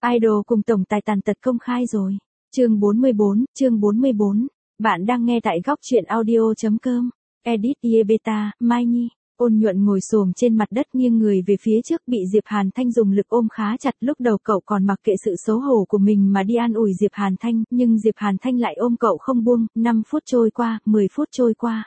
Idol cùng tổng tài tàn tật công khai rồi. Chương 44, bạn đang nghe tại góc truyện audio.com. Edit Beta, Mai Nhi. Ôn Nhuận ngồi xổm trên mặt đất nghiêng người về phía trước bị Diệp Hàn Thanh dùng lực ôm khá chặt. Lúc đầu cậu còn mặc kệ sự xấu hổ của mình mà đi an ủi Diệp Hàn Thanh, nhưng Diệp Hàn Thanh lại ôm cậu không buông. 5 phút trôi qua, 10 phút trôi qua,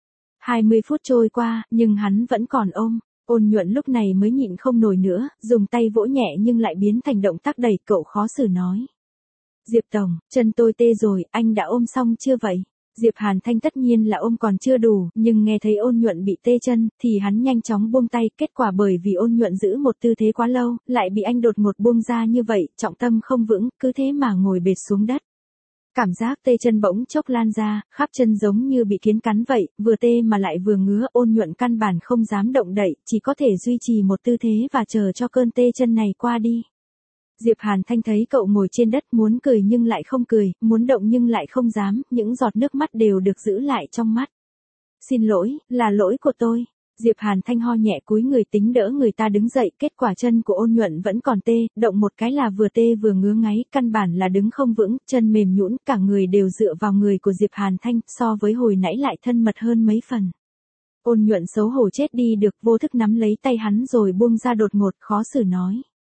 20 phút trôi qua, nhưng hắn vẫn còn ôm. Ôn Nhuận lúc này mới nhịn không nổi nữa, dùng tay vỗ nhẹ nhưng lại biến thành động tác đẩy. Cậu khó xử nói: Diệp Tổng, chân tôi tê rồi, anh đã ôm xong chưa vậy? Diệp Hàn Thanh tất nhiên là ôm còn chưa đủ, nhưng nghe thấy Ôn Nhuận bị tê chân, thì hắn nhanh chóng buông tay. Kết quả bởi vì Ôn Nhuận giữ một tư thế quá lâu, lại bị anh đột ngột buông ra như vậy, trọng tâm không vững, cứ thế mà ngồi bệt xuống đất. Cảm giác tê chân bỗng chốc lan ra, khắp chân giống như bị kiến cắn vậy, vừa tê mà lại vừa ngứa. Ôn Nhuận căn bản không dám động đậy, chỉ có thể duy trì một tư thế và chờ cho cơn tê chân này qua đi. Diệp Hàn Thanh thấy cậu ngồi trên đất, muốn cười nhưng lại không cười, muốn động nhưng lại không dám, những giọt nước mắt đều được giữ lại trong mắt. Xin lỗi, là lỗi của tôi. Diệp Hàn Thanh ho nhẹ cúi người tính đỡ người ta đứng dậy, kết quả chân của Ôn Nhuận vẫn còn tê, động một cái là vừa tê vừa ngứa ngáy, căn bản là đứng không vững, chân mềm nhũn, cả người đều dựa vào người của Diệp Hàn Thanh, so với hồi nãy lại thân mật hơn mấy phần. Ôn Nhuận xấu hổ chết đi được, vô thức nắm lấy tay hắn rồi buông ra đột ngột, khó xử nói: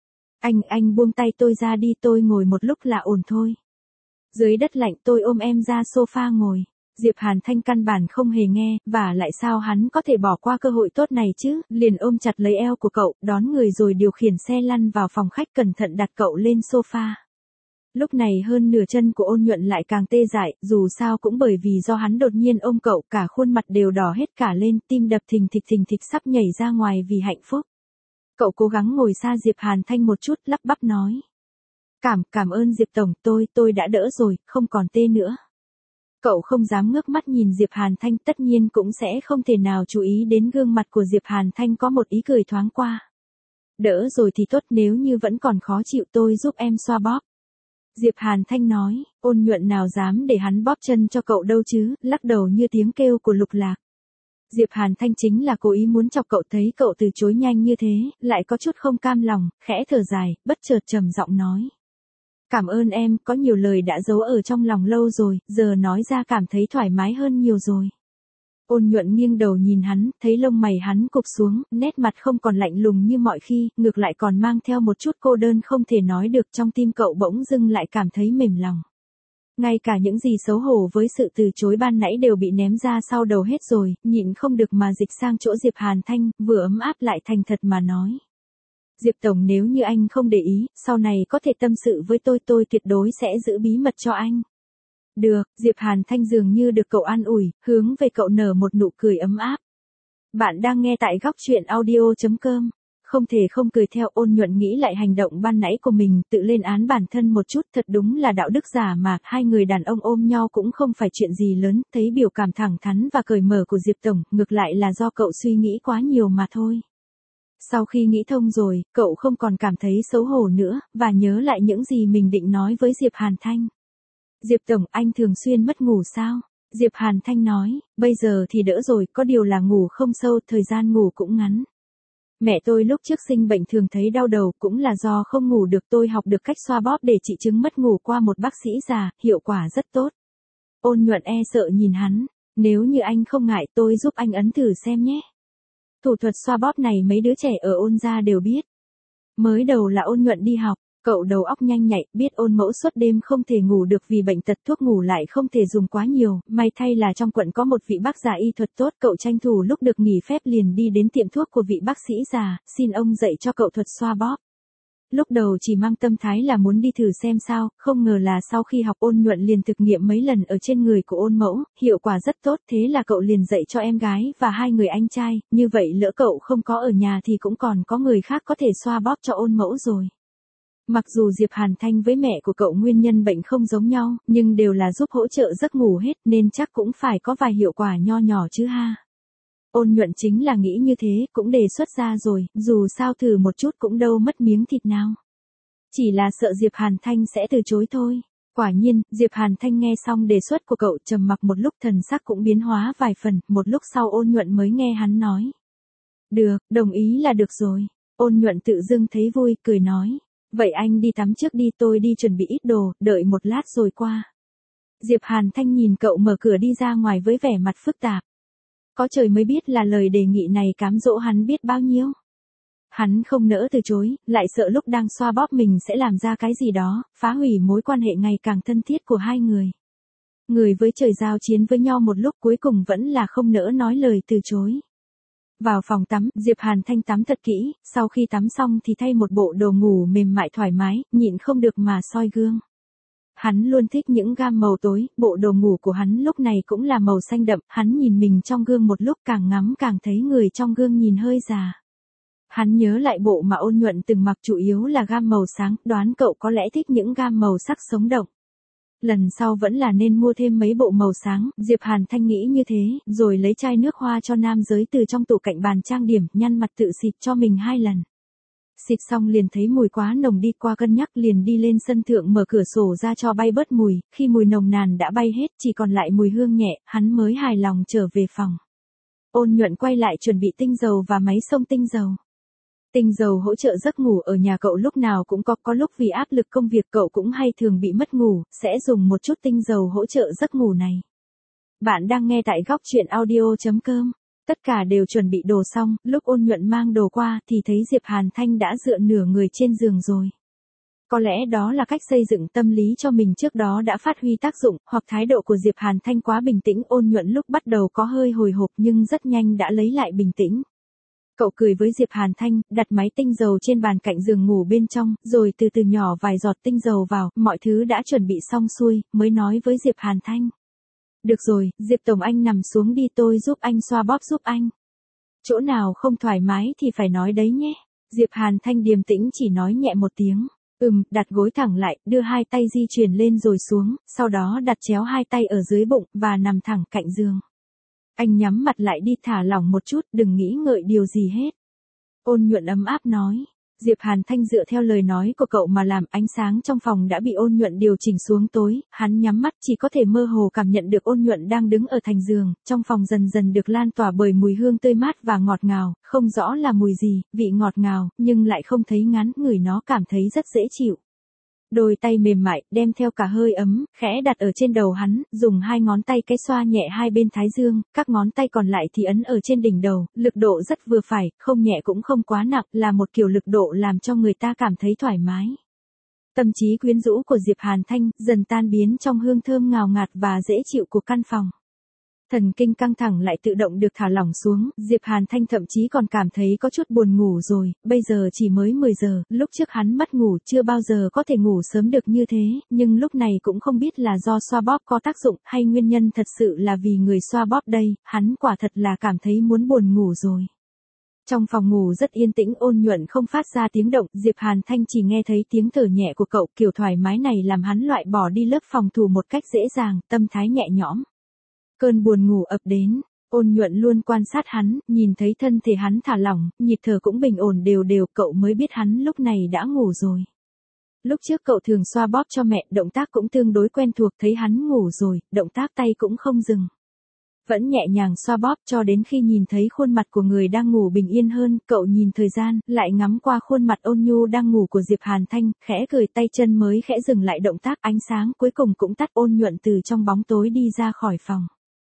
Anh buông tay tôi ra đi, tôi ngồi một lúc là ổn thôi. Dưới đất lạnh, tôi ôm em ra sofa ngồi. Diệp Hàn Thanh căn bản không hề nghe, và lại sao hắn có thể bỏ qua cơ hội tốt này chứ, liền ôm chặt lấy eo của cậu, đón người rồi điều khiển xe lăn vào phòng khách, cẩn thận đặt cậu lên sofa. Lúc này hơn nửa chân của Ôn Nhuận lại càng tê dại, dù sao cũng bởi vì do hắn đột nhiên ôm cậu, cả khuôn mặt đều đỏ hết cả lên, tim đập thình thịch sắp nhảy ra ngoài vì hạnh phúc. Cậu cố gắng ngồi xa Diệp Hàn Thanh một chút, lắp bắp nói: Cảm ơn Diệp Tổng, tôi đã đỡ rồi, không còn tê nữa. Cậu không dám ngước mắt nhìn Diệp Hàn Thanh, tất nhiên cũng sẽ không thể nào chú ý đến gương mặt của Diệp Hàn Thanh có một ý cười thoáng qua. Đỡ rồi thì tốt, nếu như vẫn còn khó chịu tôi giúp em xoa bóp. Diệp Hàn Thanh nói. Ôn Nhuận nào dám để hắn bóp chân cho cậu đâu chứ, lắc đầu như tiếng kêu của Lục Lạc. Diệp Hàn Thanh chính là cố ý muốn chọc cậu, thấy cậu từ chối nhanh như thế, lại có chút không cam lòng, khẽ thở dài, bất chợt trầm giọng nói: Cảm ơn em, có nhiều lời đã giấu ở trong lòng lâu rồi, giờ nói ra cảm thấy thoải mái hơn nhiều rồi. Ôn Nhuận nghiêng đầu nhìn hắn, thấy lông mày hắn cụp xuống, nét mặt không còn lạnh lùng như mọi khi, ngược lại còn mang theo một chút cô đơn không thể nói được. Trong tim cậu bỗng dưng lại cảm thấy mềm lòng. Ngay cả những gì xấu hổ với sự từ chối ban nãy đều bị ném ra sau đầu hết rồi, nhịn không được mà dịch sang chỗ Diệp Hàn Thanh, vừa ấm áp lại thành thật mà nói: Diệp Tổng, nếu như anh không để ý, sau này có thể tâm sự với tôi tuyệt đối sẽ giữ bí mật cho anh. Được, Diệp Hàn Thanh dường như được cậu an ủi, hướng về cậu nở một nụ cười ấm áp. Bạn đang nghe tại góc truyện audio.com. Không thể không cười theo. Ôn Nhuận nghĩ lại hành động ban nãy của mình, tự lên án bản thân một chút, thật đúng là đạo đức giả mà, hai người đàn ông ôm nhau cũng không phải chuyện gì lớn, thấy biểu cảm thẳng thắn và cởi mở của Diệp Tổng, ngược lại là do cậu suy nghĩ quá nhiều mà thôi. Sau khi nghĩ thông rồi, cậu không còn cảm thấy xấu hổ nữa, và nhớ lại những gì mình định nói với Diệp Hàn Thanh. Diệp Tổng, anh thường xuyên mất ngủ sao? Diệp Hàn Thanh nói: Bây giờ thì đỡ rồi, có điều là ngủ không sâu, thời gian ngủ cũng ngắn. Mẹ tôi lúc trước sinh bệnh thường thấy đau đầu, cũng là do không ngủ được. Tôi học được cách xoa bóp để trị chứng mất ngủ qua một bác sĩ già, hiệu quả rất tốt. Ôn Nhuận e sợ nhìn hắn: Nếu như anh không ngại, tôi giúp anh ấn thử xem nhé. Thủ thuật xoa bóp này mấy đứa trẻ ở Ôn gia đều biết. Mới đầu là Ôn Nhuận đi học, cậu đầu óc nhanh nhạy, biết Ôn mẫu suốt đêm không thể ngủ được vì bệnh tật, thuốc ngủ lại không thể dùng quá nhiều, may thay là trong quận có một vị bác già y thuật tốt, cậu tranh thủ lúc được nghỉ phép liền đi đến tiệm thuốc của vị bác sĩ già, xin ông dạy cho cậu thuật xoa bóp. Lúc đầu chỉ mang tâm thái là muốn đi thử xem sao, không ngờ là sau khi học Ôn Nhuận liền thực nghiệm mấy lần ở trên người của Ôn mẫu, hiệu quả rất tốt, thế là cậu liền dạy cho em gái và hai người anh trai, như vậy lỡ cậu không có ở nhà thì cũng còn có người khác có thể xoa bóp cho Ôn mẫu rồi. Mặc dù Diệp Hàn Thanh với mẹ của cậu nguyên nhân bệnh không giống nhau, nhưng đều là giúp hỗ trợ giấc ngủ hết, nên chắc cũng phải có vài hiệu quả nho nhỏ chứ ha. Ôn Nhuận chính là nghĩ như thế, cũng đề xuất ra rồi, dù sao thử một chút cũng đâu mất miếng thịt nào. Chỉ là sợ Diệp Hàn Thanh sẽ từ chối thôi. Quả nhiên, Diệp Hàn Thanh nghe xong đề xuất của cậu, trầm mặc một lúc, thần sắc cũng biến hóa vài phần, một lúc sau Ôn Nhuận mới nghe hắn nói: Được, đồng ý là được rồi. Ôn Nhuận tự dưng thấy vui, cười nói: Vậy anh đi tắm trước đi, tôi đi chuẩn bị ít đồ, đợi một lát rồi qua. Diệp Hàn Thanh nhìn cậu mở cửa đi ra ngoài với vẻ mặt phức tạp. Có trời mới biết là lời đề nghị này cám dỗ hắn biết bao nhiêu. Hắn không nỡ từ chối, lại sợ lúc đang xoa bóp mình sẽ làm ra cái gì đó, phá hủy mối quan hệ ngày càng thân thiết của hai người. Người với trời giao chiến với nhau một lúc cuối cùng vẫn là không nỡ nói lời từ chối. Vào phòng tắm, Diệp Hàn Thanh tắm thật kỹ, sau khi tắm xong thì thay một bộ đồ ngủ mềm mại thoải mái, nhịn không được mà soi gương. Hắn luôn thích những gam màu tối, bộ đồ ngủ của hắn lúc này cũng là màu xanh đậm, hắn nhìn mình trong gương một lúc càng ngắm càng thấy người trong gương nhìn hơi già. Hắn nhớ lại bộ mà Ôn Nhuận từng mặc chủ yếu là gam màu sáng, đoán cậu có lẽ thích những gam màu sắc sống động. Lần sau vẫn là nên mua thêm mấy bộ màu sáng, Diệp Hàn Thanh nghĩ như thế, rồi lấy chai nước hoa cho nam giới từ trong tủ cạnh bàn trang điểm, nhăn mặt tự xịt cho mình 2 lần. Xịt xong liền thấy mùi quá nồng, đi qua cân nhắc liền đi lên sân thượng mở cửa sổ ra cho bay bớt mùi, khi mùi nồng nàn đã bay hết chỉ còn lại mùi hương nhẹ, hắn mới hài lòng trở về phòng. Ôn Nhuận quay lại chuẩn bị tinh dầu và máy xông tinh dầu. Tinh dầu hỗ trợ giấc ngủ ở nhà cậu lúc nào cũng có lúc vì áp lực công việc cậu cũng hay thường bị mất ngủ, sẽ dùng một chút tinh dầu hỗ trợ giấc ngủ này. Bạn đang nghe tại góc truyện audio.com. Tất cả đều chuẩn bị đồ xong, lúc Ôn Nhuận mang đồ qua thì thấy Diệp Hàn Thanh đã dựa nửa người trên giường rồi. Có lẽ đó là cách xây dựng tâm lý cho mình trước đó đã phát huy tác dụng, hoặc thái độ của Diệp Hàn Thanh quá bình tĩnh. Ôn Nhuận lúc bắt đầu có hơi hồi hộp nhưng rất nhanh đã lấy lại bình tĩnh. Cậu cười với Diệp Hàn Thanh, đặt máy tinh dầu trên bàn cạnh giường ngủ bên trong, rồi từ từ nhỏ vài giọt tinh dầu vào, mọi thứ đã chuẩn bị xong xuôi, mới nói với Diệp Hàn Thanh. Được rồi, Diệp Tổng anh nằm xuống đi, tôi giúp anh xoa bóp giúp anh. Chỗ nào không thoải mái thì phải nói đấy nhé. Diệp Hàn Thanh điềm tĩnh chỉ nói nhẹ một tiếng. Đặt gối thẳng lại, đưa 2 tay di chuyển lên rồi xuống, sau đó đặt chéo 2 tay ở dưới bụng, và nằm thẳng cạnh giường. Anh nhắm mặt lại đi, thả lỏng một chút, đừng nghĩ ngợi điều gì hết. Ôn Nhuận ấm áp nói. Diệp Hàn Thanh dựa theo lời nói của cậu mà làm, ánh sáng trong phòng đã bị Ôn Nhuận điều chỉnh xuống tối, hắn nhắm mắt chỉ có thể mơ hồ cảm nhận được Ôn Nhuận đang đứng ở thành giường, trong phòng dần dần được lan tỏa bởi mùi hương tươi mát và ngọt ngào, không rõ là mùi gì, vị ngọt ngào, nhưng lại không thấy ngán, ngửi nó cảm thấy rất dễ chịu. Đôi tay mềm mại, đem theo cả hơi ấm, khẽ đặt ở trên đầu hắn, dùng 2 ngón tay cái xoa nhẹ 2 bên thái dương, các ngón tay còn lại thì ấn ở trên đỉnh đầu, lực độ rất vừa phải, không nhẹ cũng không quá nặng, là một kiểu lực độ làm cho người ta cảm thấy thoải mái. Tâm trí quyến rũ của Diệp Hàn Thanh dần tan biến trong hương thơm ngào ngạt và dễ chịu của căn phòng. Thần kinh căng thẳng lại tự động được thả lỏng xuống, Diệp Hàn Thanh thậm chí còn cảm thấy có chút buồn ngủ rồi, bây giờ chỉ mới 10 giờ, lúc trước hắn mất ngủ chưa bao giờ có thể ngủ sớm được như thế, nhưng lúc này cũng không biết là do xoa bóp có tác dụng hay nguyên nhân thật sự là vì người xoa bóp đây, hắn quả thật là cảm thấy muốn buồn ngủ rồi. Trong phòng ngủ rất yên tĩnh, Ôn Nhuận không phát ra tiếng động, Diệp Hàn Thanh chỉ nghe thấy tiếng thở nhẹ của cậu, kiểu thoải mái này làm hắn loại bỏ đi lớp phòng thủ một cách dễ dàng, tâm thái nhẹ nhõm. Cơn buồn ngủ ập đến, Ôn Nhuận luôn quan sát hắn, nhìn thấy thân thể hắn thả lỏng, nhịp thở cũng bình ổn đều đều, cậu mới biết hắn lúc này đã ngủ rồi. Lúc trước cậu thường xoa bóp cho mẹ, động tác cũng tương đối quen thuộc, thấy hắn ngủ rồi, động tác tay cũng không dừng. Vẫn nhẹ nhàng xoa bóp cho đến khi nhìn thấy khuôn mặt của người đang ngủ bình yên hơn, cậu nhìn thời gian, lại ngắm qua khuôn mặt ôn nhu đang ngủ của Diệp Hàn Thanh, khẽ cười, tay chân mới khẽ dừng lại động tác, ánh sáng cuối cùng cũng tắt. Ôn Nhuận từ trong bóng tối đi ra khỏi phòng.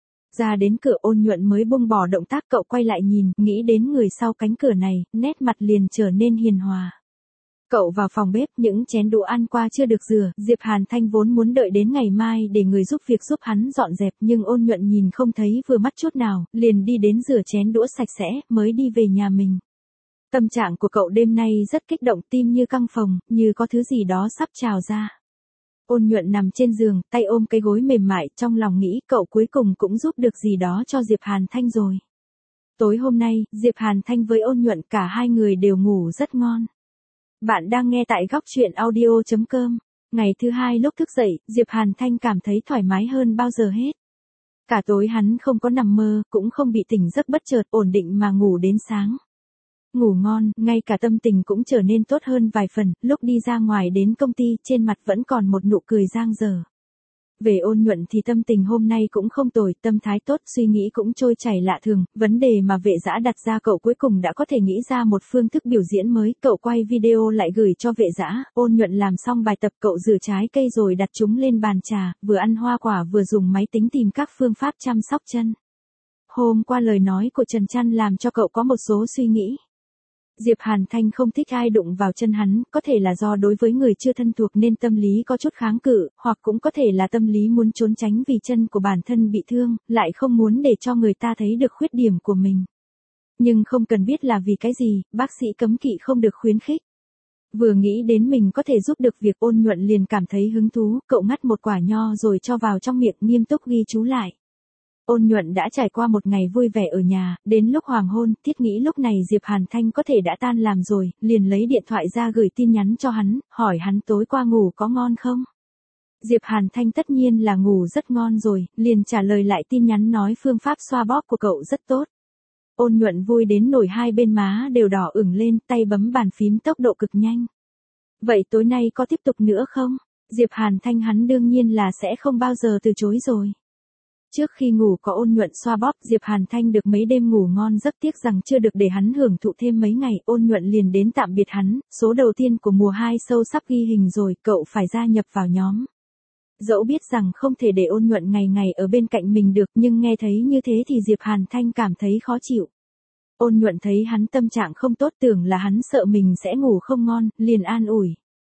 Ra đến cửa, Ôn Nhuận mới buông bỏ động tác, cậu quay lại nhìn, nghĩ đến người sau cánh cửa này, nét mặt liền trở nên hiền hòa. Cậu vào phòng bếp, những chén đũa ăn qua chưa được rửa, Diệp Hàn Thanh vốn muốn đợi đến ngày mai để người giúp việc giúp hắn dọn dẹp, nhưng Ôn Nhuận nhìn không thấy vừa mắt chút nào, liền đi đến rửa chén đũa sạch sẽ, mới đi về nhà mình. Tâm trạng của cậu đêm nay rất kích động, tim như căng phồng, như có thứ gì đó sắp trào ra. Ôn Nhuận nằm trên giường, tay ôm cái gối mềm mại, trong lòng nghĩ cậu cuối cùng cũng giúp được gì đó cho Diệp Hàn Thanh rồi. Tối hôm nay, Diệp Hàn Thanh với Ôn Nhuận cả hai người đều ngủ rất ngon. Bạn đang nghe tại góc truyện audio.com. Ngày thứ hai lúc thức dậy, Diệp Hàn Thanh cảm thấy thoải mái hơn bao giờ hết. Cả tối hắn không có nằm mơ, cũng không bị tỉnh giấc bất chợt, ổn định mà ngủ đến sáng. Ngủ ngon, ngay cả tâm tình cũng trở nên tốt hơn vài phần, lúc đi ra ngoài đến công ty, trên mặt vẫn còn một nụ cười giang dở. Về Ôn Nhuận thì tâm tình hôm nay cũng không tồi, tâm thái tốt, suy nghĩ cũng trôi chảy lạ thường, vấn đề mà Vệ Dã đặt ra cậu cuối cùng đã có thể nghĩ ra một phương thức biểu diễn mới, cậu quay video lại gửi cho Vệ Dã. Ôn Nhuận làm xong bài tập cậu rửa trái cây rồi đặt chúng lên bàn trà, vừa ăn hoa quả vừa dùng máy tính tìm các phương pháp chăm sóc chân. Hôm qua lời nói của Trần Trăn làm cho cậu có một số suy nghĩ. Diệp Hàn Thanh không thích ai đụng vào chân hắn, có thể là do đối với người chưa thân thuộc nên tâm lý có chút kháng cự, hoặc cũng có thể là tâm lý muốn trốn tránh vì chân của bản thân bị thương, lại không muốn để cho người ta thấy được khuyết điểm của mình. Nhưng không cần biết là vì cái gì, bác sĩ cấm kỵ không được khuyến khích. Vừa nghĩ đến mình có thể giúp được việc Ôn Nhuận liền cảm thấy hứng thú, cậu ngắt một quả nho rồi cho vào trong miệng nghiêm túc ghi chú lại. Ôn Nhuận đã trải qua một ngày vui vẻ ở nhà, đến lúc hoàng hôn, Thiết nghĩ lúc này Diệp Hàn Thanh có thể đã tan làm rồi, liền lấy điện thoại ra gửi tin nhắn cho hắn, hỏi hắn tối qua ngủ có ngon không? Diệp Hàn Thanh tất nhiên là ngủ rất ngon rồi, liền trả lời lại tin nhắn nói phương pháp xoa bóp của cậu rất tốt. Ôn Nhuận vui đến nổi hai bên má đều đỏ ửng lên, tay bấm bàn phím tốc độ cực nhanh. Vậy tối nay có tiếp tục nữa không? Diệp Hàn Thanh hắn đương nhiên là sẽ không bao giờ từ chối rồi. Trước khi ngủ có Ôn Nhuận xoa bóp, Diệp Hàn Thanh được mấy đêm ngủ ngon rất tiếc rằng chưa được để hắn hưởng thụ thêm mấy ngày, Ôn Nhuận liền đến tạm biệt hắn, số đầu tiên của mùa 2 show sắp ghi hình rồi, cậu phải gia nhập vào nhóm. Dẫu biết rằng không thể để Ôn Nhuận ngày ngày ở bên cạnh mình được, nhưng nghe thấy như thế thì Diệp Hàn Thanh cảm thấy khó chịu. Ôn Nhuận thấy hắn tâm trạng không tốt, tưởng là hắn sợ mình sẽ ngủ không ngon, liền an ủi.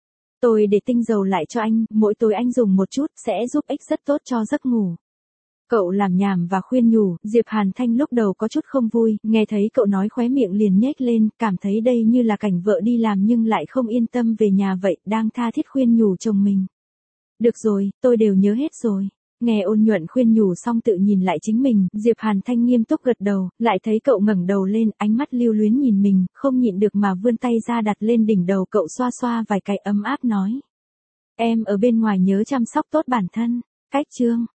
Tôi để tinh dầu lại cho anh, mỗi tối anh dùng một chút, sẽ giúp ích rất tốt cho giấc ngủ. Cậu làm nhảm và khuyên nhủ, Diệp Hàn Thanh lúc đầu có chút không vui, nghe thấy cậu nói khóe miệng liền nhếch lên, cảm thấy đây như là cảnh vợ đi làm nhưng lại không yên tâm về nhà vậy, đang tha thiết khuyên nhủ chồng mình. Được rồi, tôi đều nhớ hết rồi. Nghe Ôn Nhuận khuyên nhủ xong tự nhìn lại chính mình, Diệp Hàn Thanh nghiêm túc gật đầu, lại thấy cậu ngẩng đầu lên, ánh mắt lưu luyến nhìn mình, không nhịn được mà vươn tay ra đặt lên đỉnh đầu cậu xoa xoa vài cái ấm áp nói. Em ở bên ngoài nhớ chăm sóc tốt bản thân. Cách chương